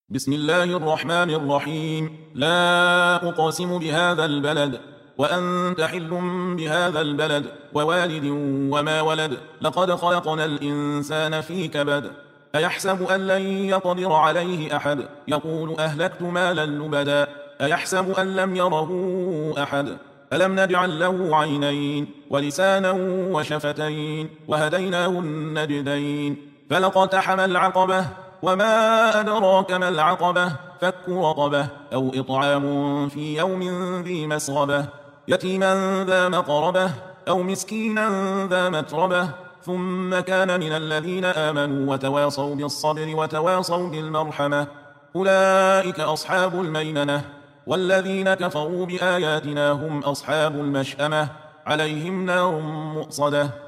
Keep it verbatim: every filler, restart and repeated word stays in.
بسم الله الرحمن الرحيم. لا أقسم بهذا البلد وأنت حل بهذا البلد ووالد وما ولد. لقد خلقنا الإنسان في كبد. أيحسب أن لن يقدر عليه أحد؟ يقول أهلكت مالا لبدا. أيحسب أن لم يره أحد؟ ألم نجعل له عينين ولسانا وشفتين وهديناه النجدين. فلقتحم العقبة وما أدراك ما العقبة. فك رقبة أو إطعام في يوم ذي مسغبة يتيما ذا مقربة أو مسكينا ذا متربة ثم كان من الذين آمنوا وتواصوا بالصبر وتواصوا بالمرحمة أولئك أصحاب الميمنة. والذين كفروا بآياتنا هم أصحاب المشأمة عليهم نار مؤصدة.